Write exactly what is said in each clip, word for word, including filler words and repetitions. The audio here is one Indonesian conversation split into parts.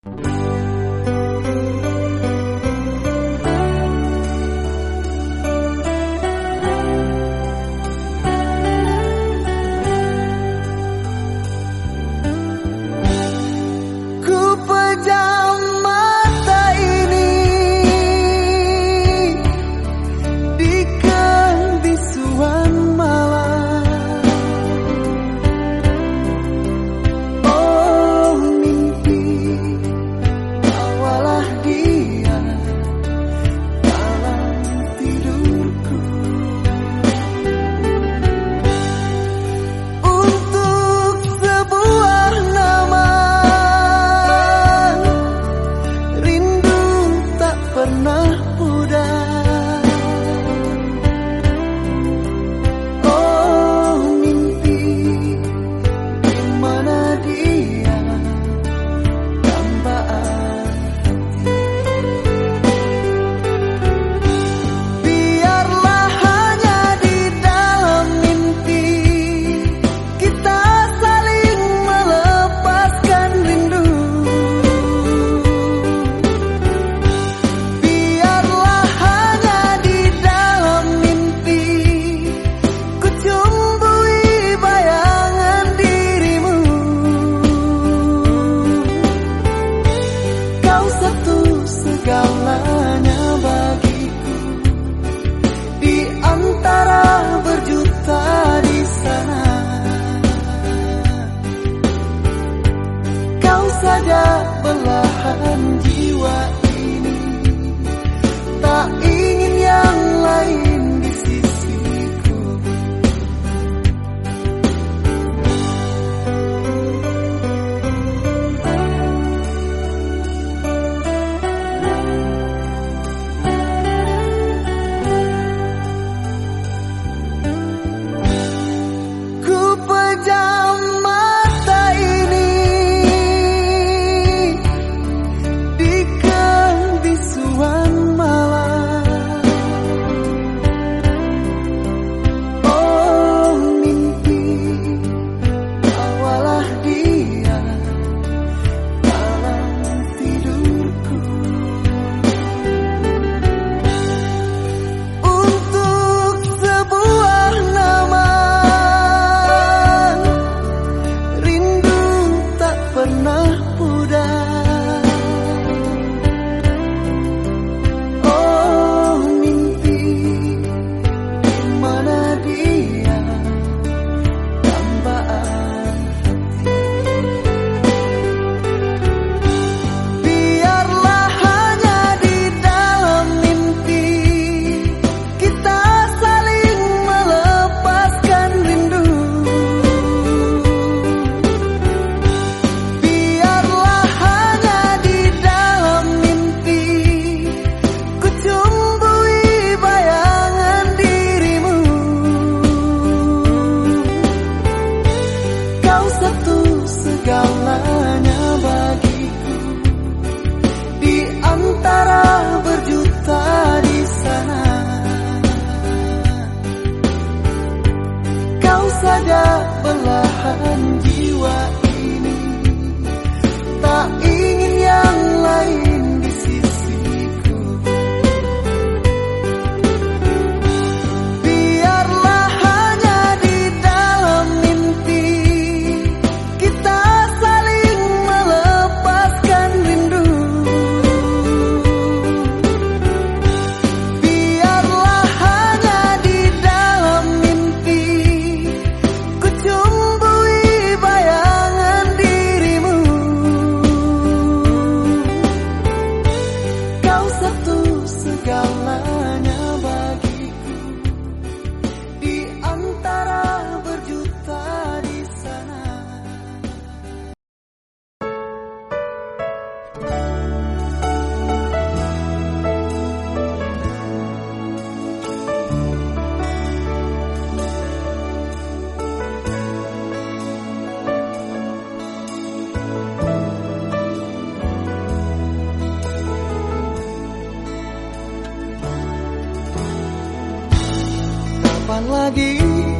Kapan lagi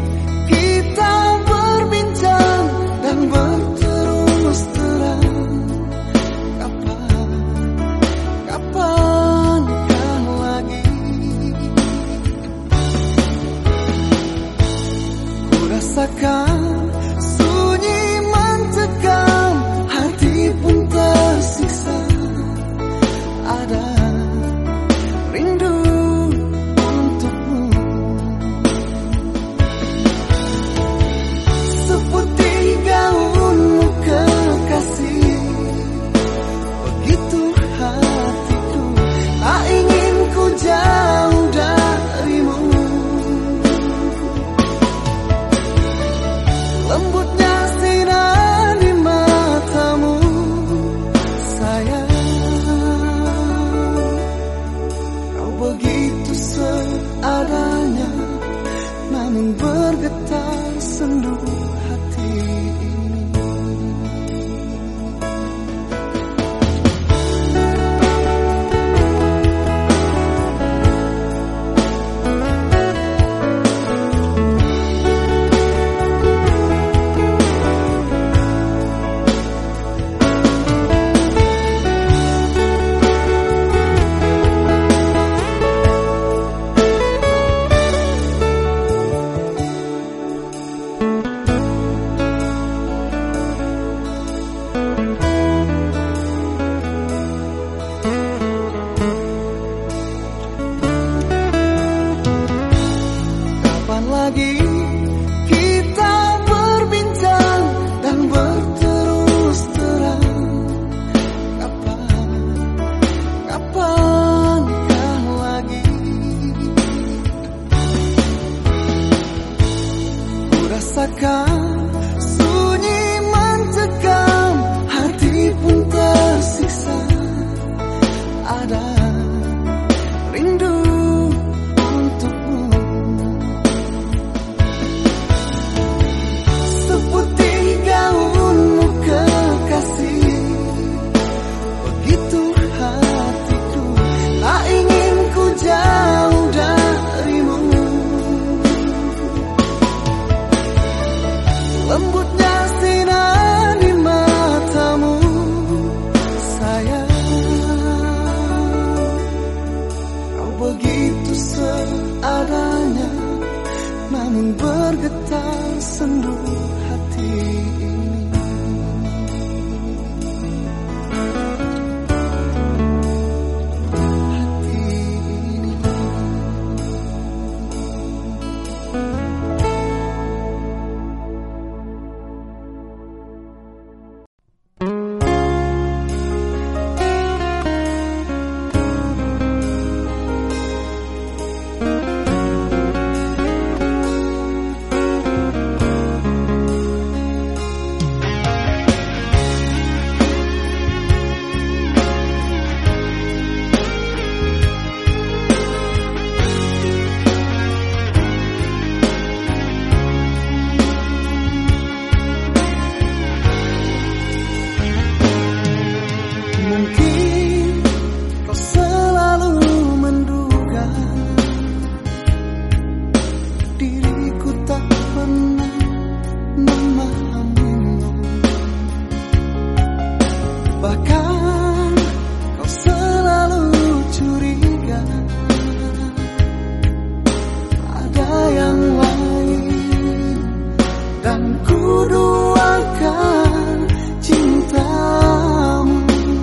kita berbincang dan berterus terang? Kapan bahkan kau selalu curiga ada yang lain, dan ku duakan cintamu.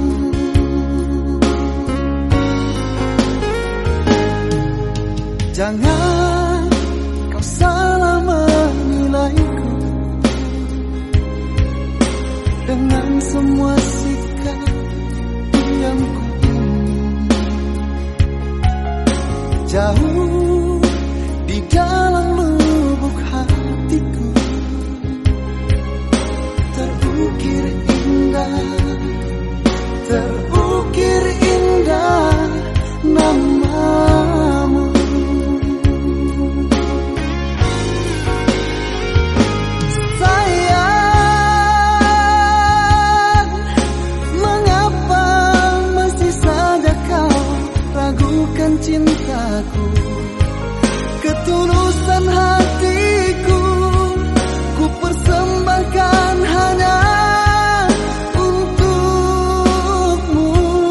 Jangan kau salah menilaiku dengan semua sikap yang ku ingin. Jauh di dalam lubuk hatiku terukir indah, terukir indah namamu. Sayang, mengapa masih saja kau ragukan cintaku? Ketulusan hatiku ku persembahkan hanya untukmu.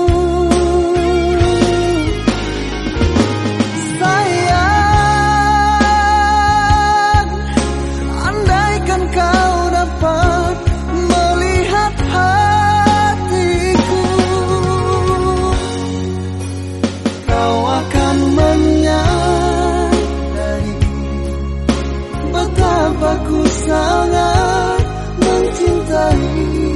Sayang, andaikan kau dapat melihat hatiku, kau akan menyadari betapa ku sangat mencintaimu.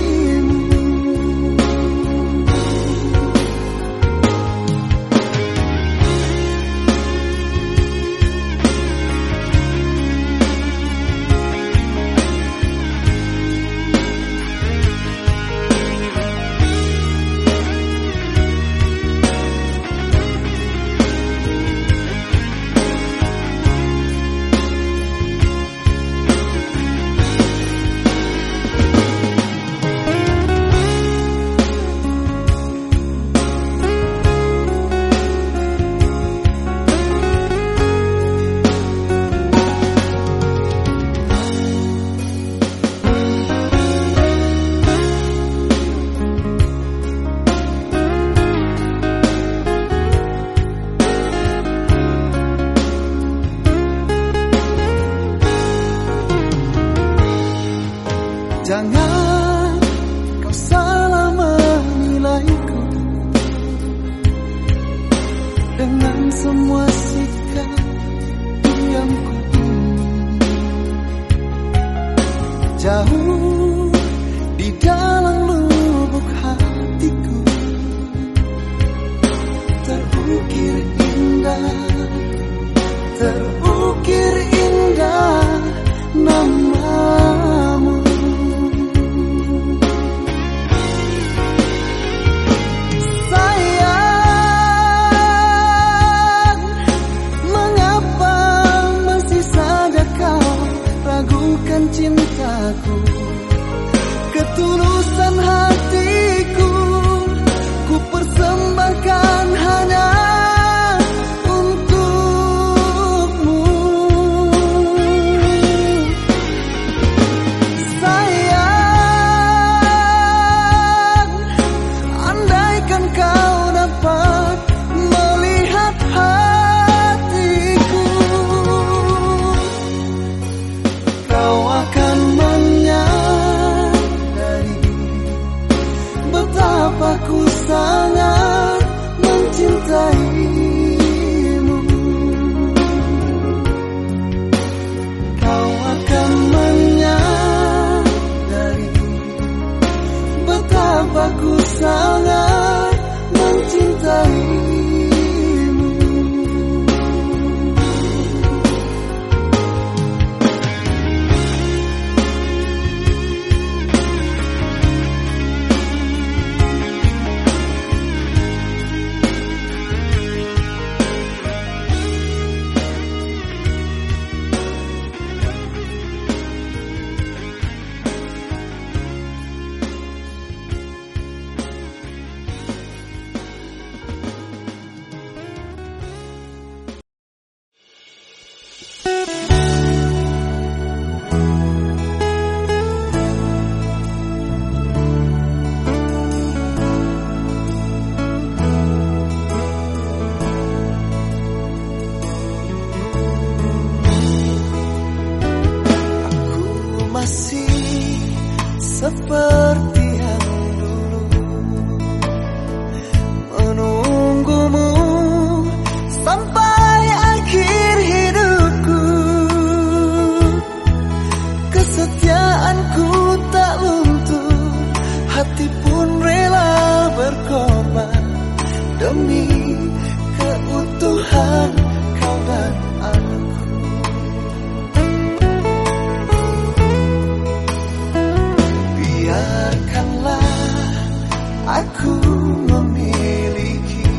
Jangan kau salah menilaiku dengan semua sikap yang ku ingin. Jauh di dalam lubuk hatiku terukir indah, terukir indah namamu. Cintaku, ketulusan hatiku ku persembahkan hanya untukmu. Sayang, andaikan kau dapat melihat hatiku, kau akan menyadari betapa ku sangat mencintaimu. Kau akan menyadari betapa ku sangat mencintaimu. pun rela berkorban demi keutuhan kau dan aku. Biarkanlah aku memiliki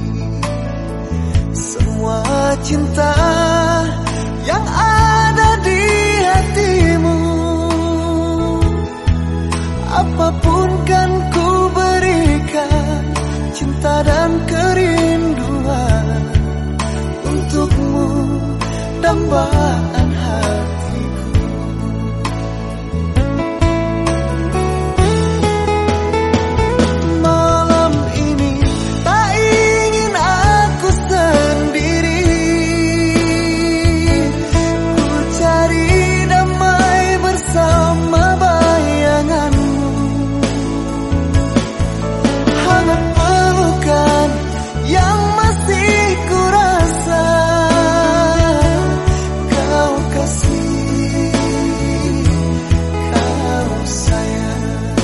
semua cinta yang ada di hatimu. Apapun kan ku berikan, cinta dan kerinduan untukmu, dambaan hatiku. Malam ini tak ingin aku sendiri, ku cari damai bersama bayanganmu. Hangat pelukan yang masih ku rasa, kau kasih, kau sayang.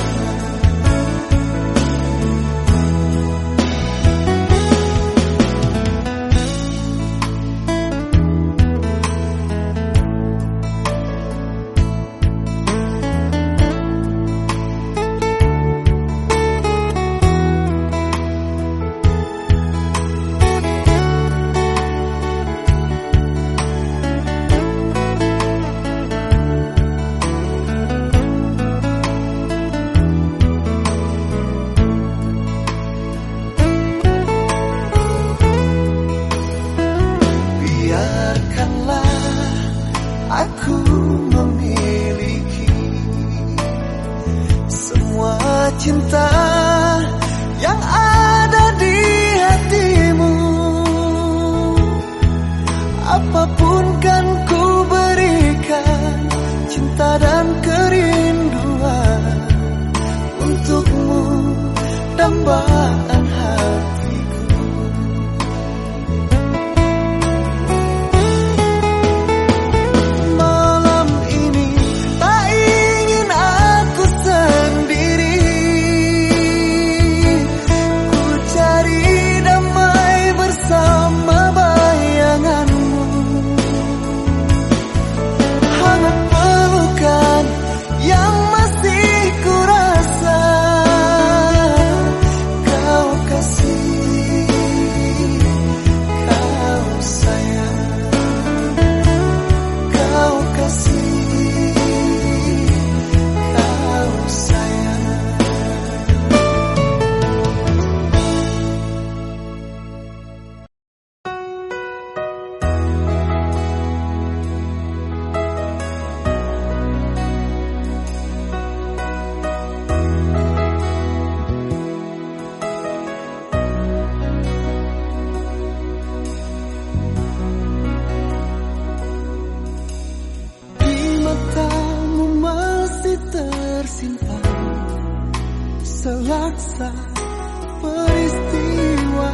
Biarkanlah aku memiliki semua cinta yang ada di hatimu. Apapun kan ku berikan, cinta dan kerinduan untukmu, dambaan hatiku. Malam ini tak ingin aku sendiri, ku cari damai bersama bayanganmu. Hangat pelukan yang masih ku rasa, kau kasih, kau sayang. Kau kasih, kau sayang. Di matamu masih tersimpan selaksa peristiwa,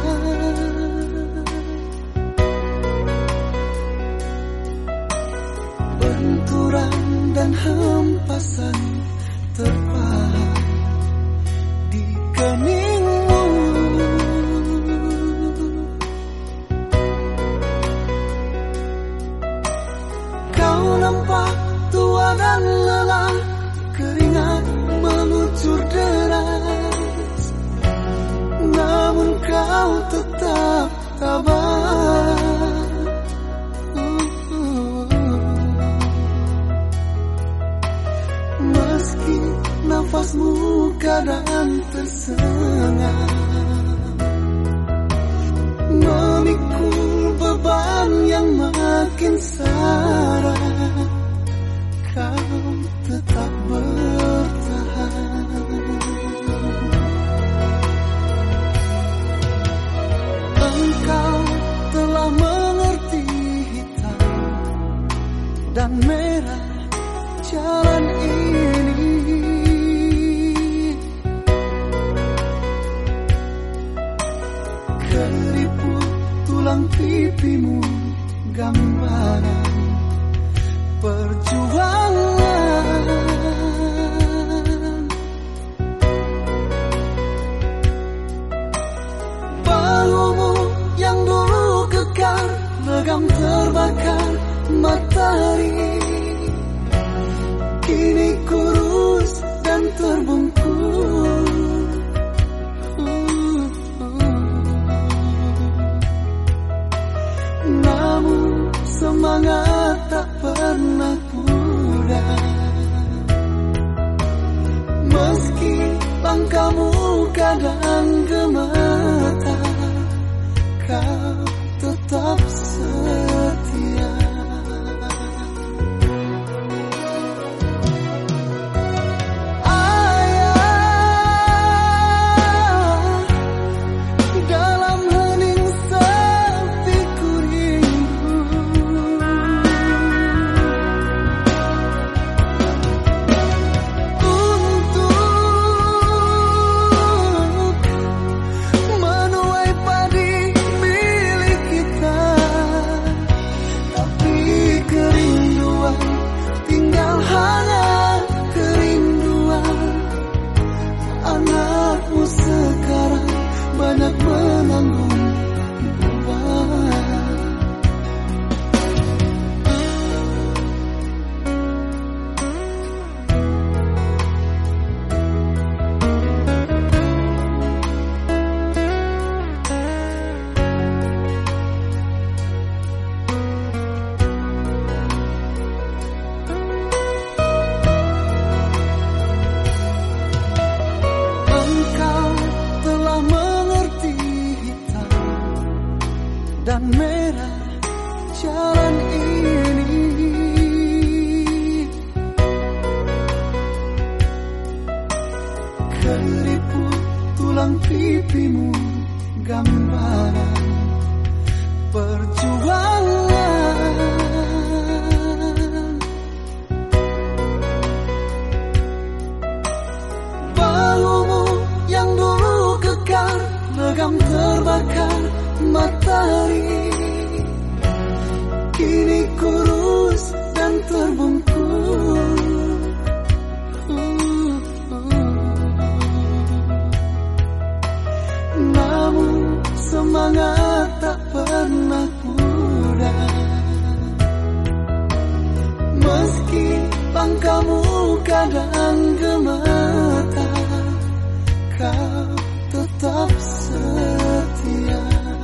benturan dan hempasan terpahat di keningmu. Kau nampak tua dan lelah, keringat mengucur deras, namun kau tetap tabah. Meski nafasmu kadang tersengat, memikul beban yang makin sara, kau tetap bertahan. Engkau telah mengerti hitam dan merah jalan ini. Keriput tulang pipimu gambaran perjuangan. kekar, legam terbakar matahari. Kini kurus dan terbungkus, uh, uh. Namun semangat tak pernah pudar. Meski langkahmu kadang gemetar, kau tetap setia. Dan merah jalan ini, keriput tulang pipimu gambaran perjuangan. Bahumu yang dulu kekar, legam terbakar matahari. Kini kurus dan terbungkus, uh, uh. Namun semangat tak pernah pudar. Meski langkahmu kadang gemetar, kau tetap setia.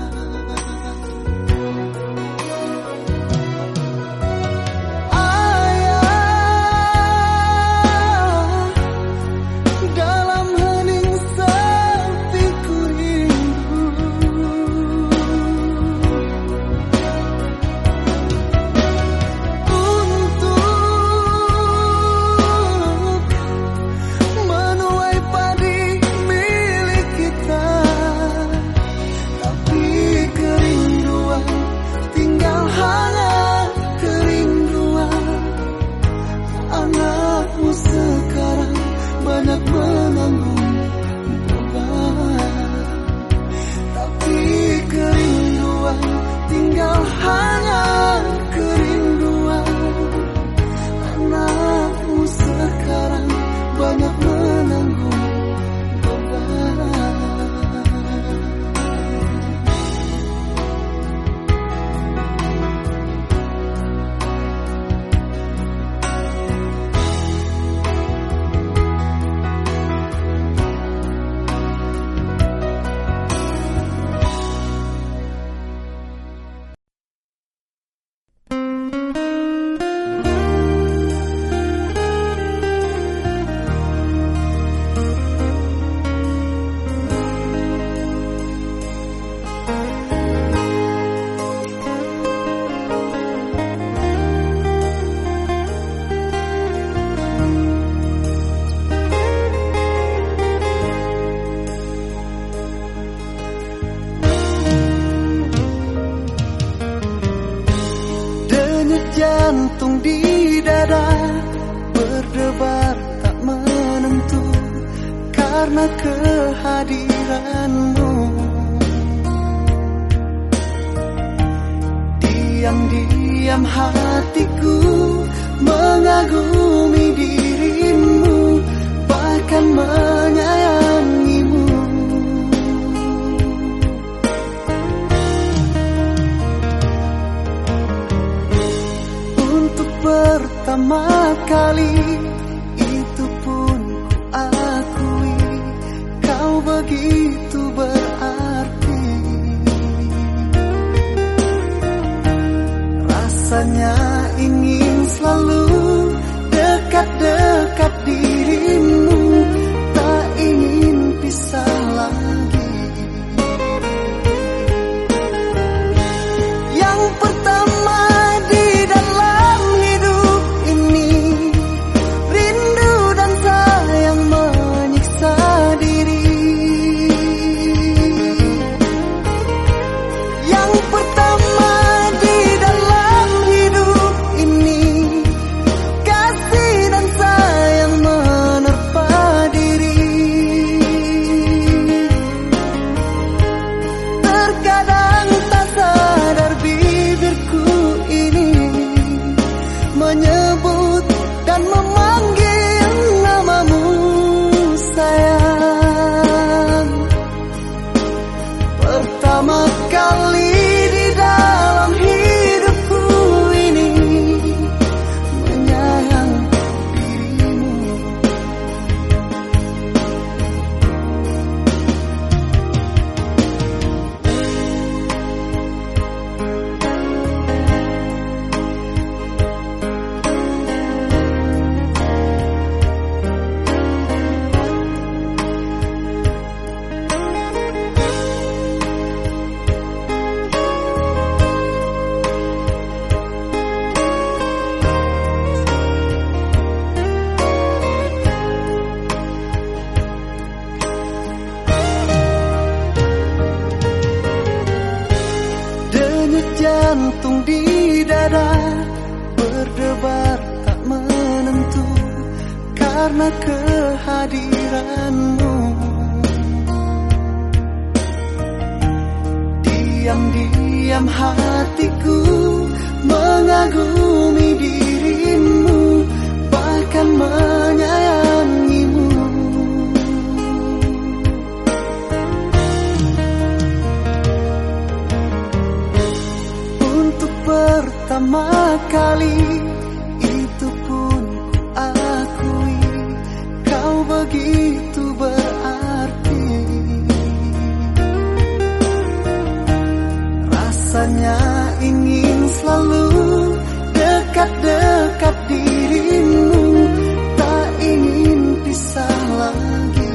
Jantung di dada berdebar tak menentu karena kehadiranmu. Diam-diam hatiku mengagumi dirimu, bahkan menyayangimu. begitu berarti. Rasanya ingin selalu dekat-dekat dirimu, tak ingin pisah lagi. Yang pertama di dalam hidup ini, rindu dan sayang menyiksa diri. Yang pertama di dalam hidup ini, kasih dan sayang menerpa diri. Terkadang tak sadar bibirku ini menyebut dan memanggil namamu sayang. Pertama kali di dalam hidupku ini menyayang dirimu. Denyut jantung di dada berdebar tak menentu karena kehadiranmu. Diam-diam hatiku mengagumi dirimu, bahkan menyayangimu. Untuk pertama kali itu pun ku akui, kau begitu berarti. Rasanya ingin selalu dekat-dekat dirimu, tak ingin pisah lagi.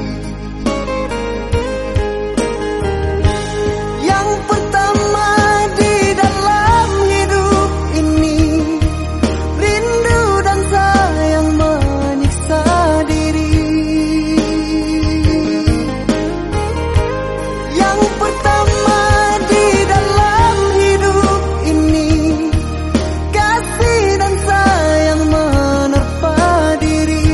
Yang pertama di dalam hidup ini, rindu dan sayang menyiksa diri. Yang pertama di dalam hidup ini, kasih dan sayang menerpa diri.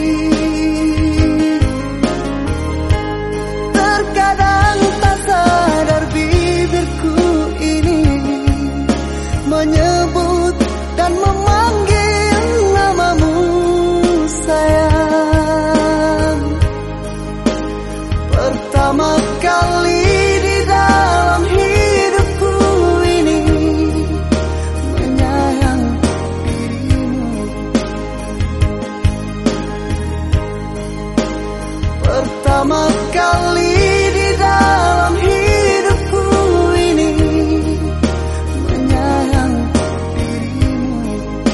Terkadang tak sadar bibirku ini menyebut dan memanggil namamu sayang. Pertama kali di dalam hidupku ini menyayang dirimu. Pertama kali di dalam hidupku ini menyayang dirimu.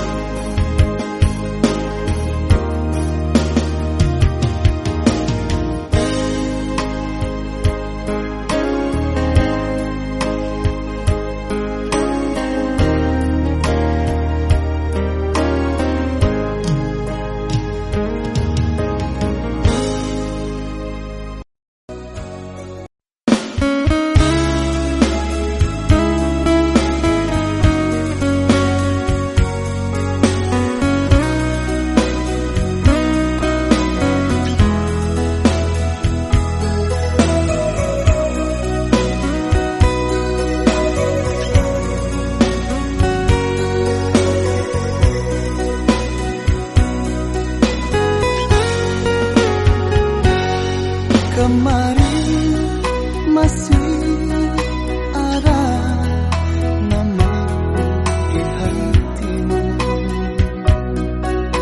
Kemarin masih ada nama di hatimu.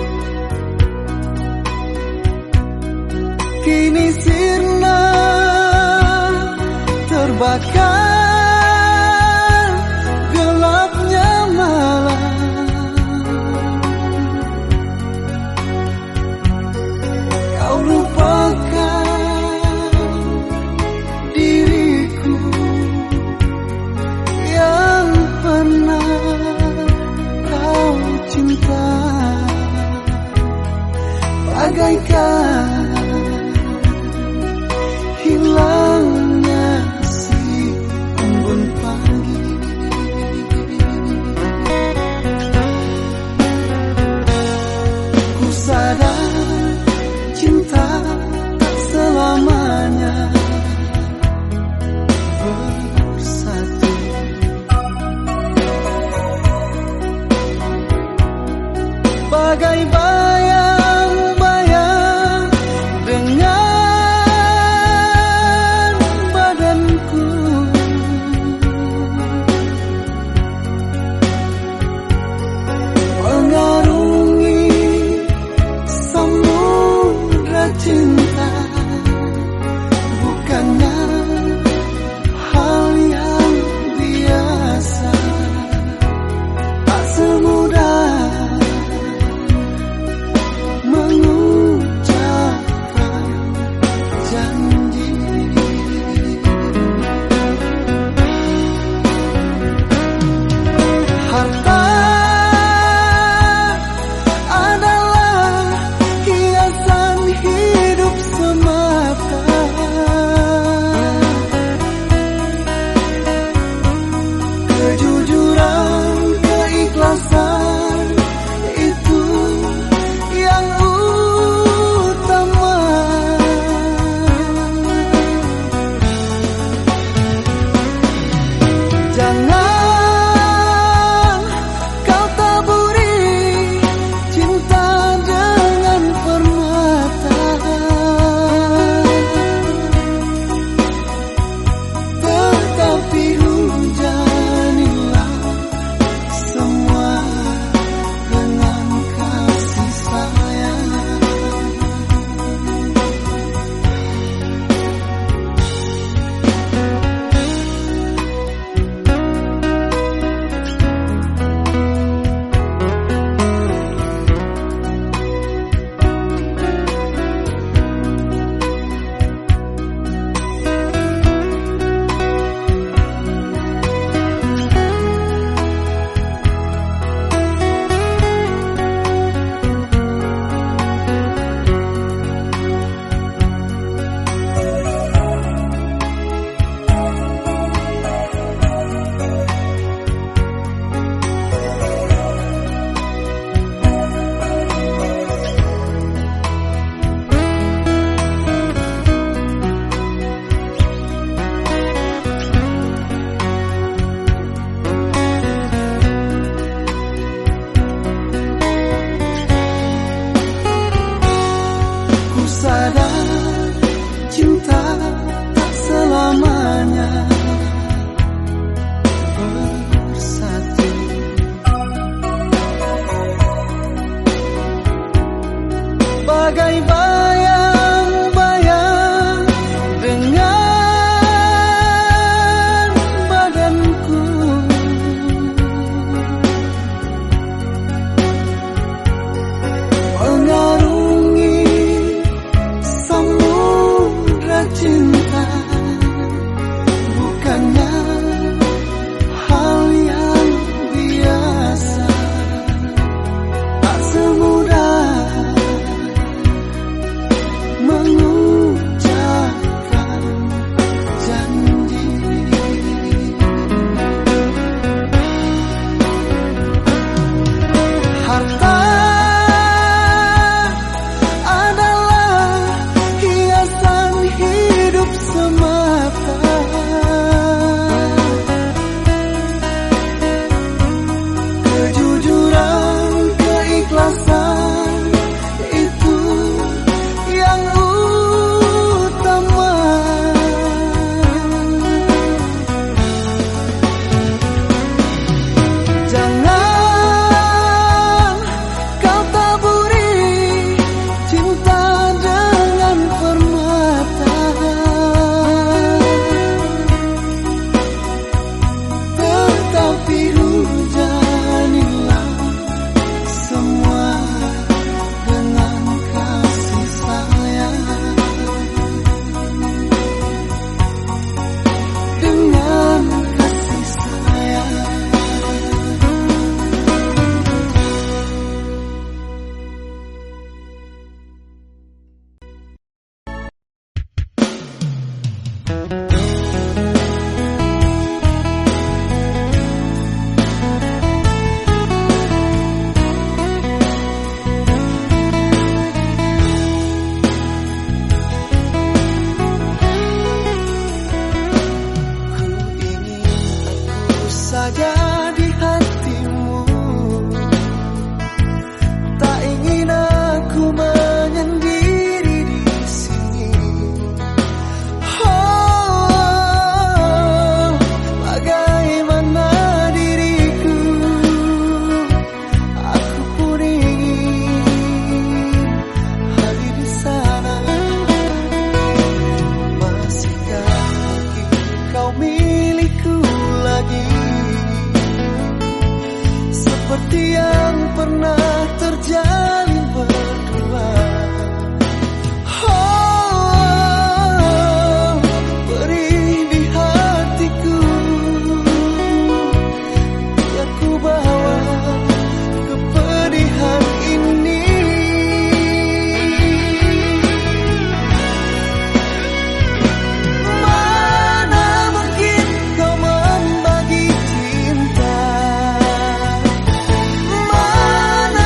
Kini sirna semuanya bersatu. Bagai bayang-bayang dengan badanku, mengarungi samudra cinta. Bukannya hal yang biasa, tak semudah mengucapkan janji. Harta adalah hiasan hidup semata. Kejujuran, keikhlasan itu yang utama. Jangan kau taburi cinta dengan permata, tetapi hujanilah semua dengan kasih sayang, dengan kasih sayang. Ku ingin aku saja di hatimu, tak ingin aku menyendiri di sini. Oh, bagaimana diriku, aku pun ingin hadir di sana. Masihkah mungkin kau milikku lagi, seperti yang pernah terjalin berdua. Oh, beri di hatiku, biar ku bawa kepedihan ini. Mana mungkin kau membagi cinta, mana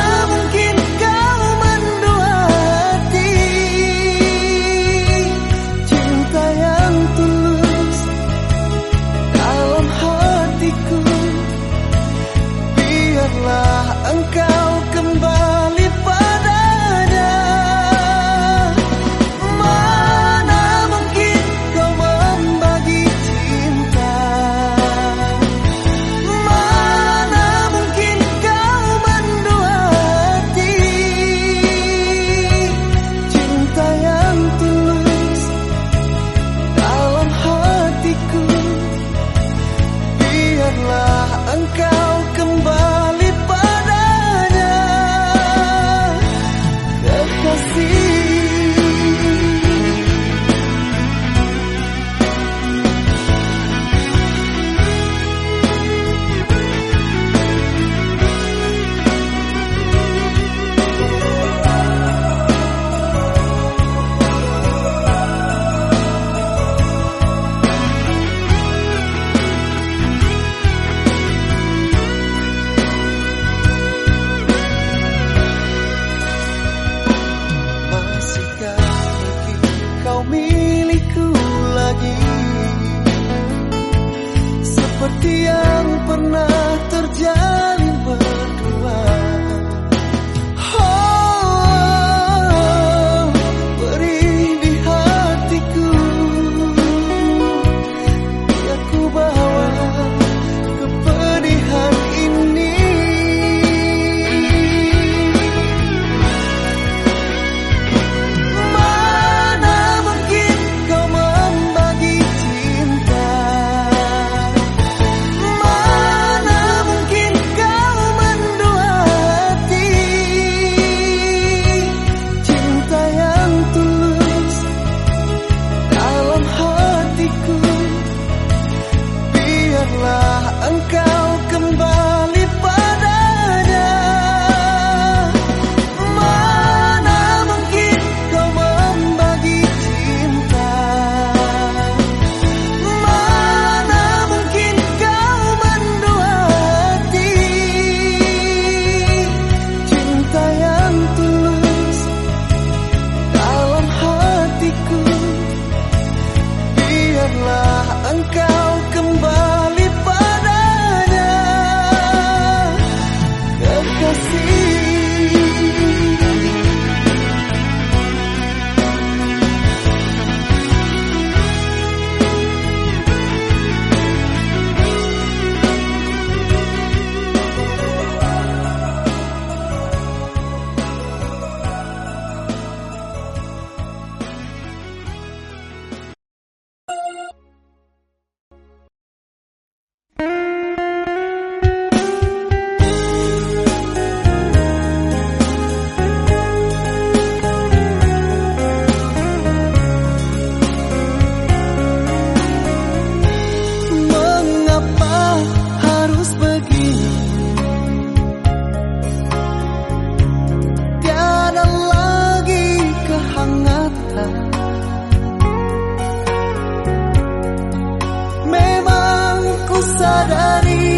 sadari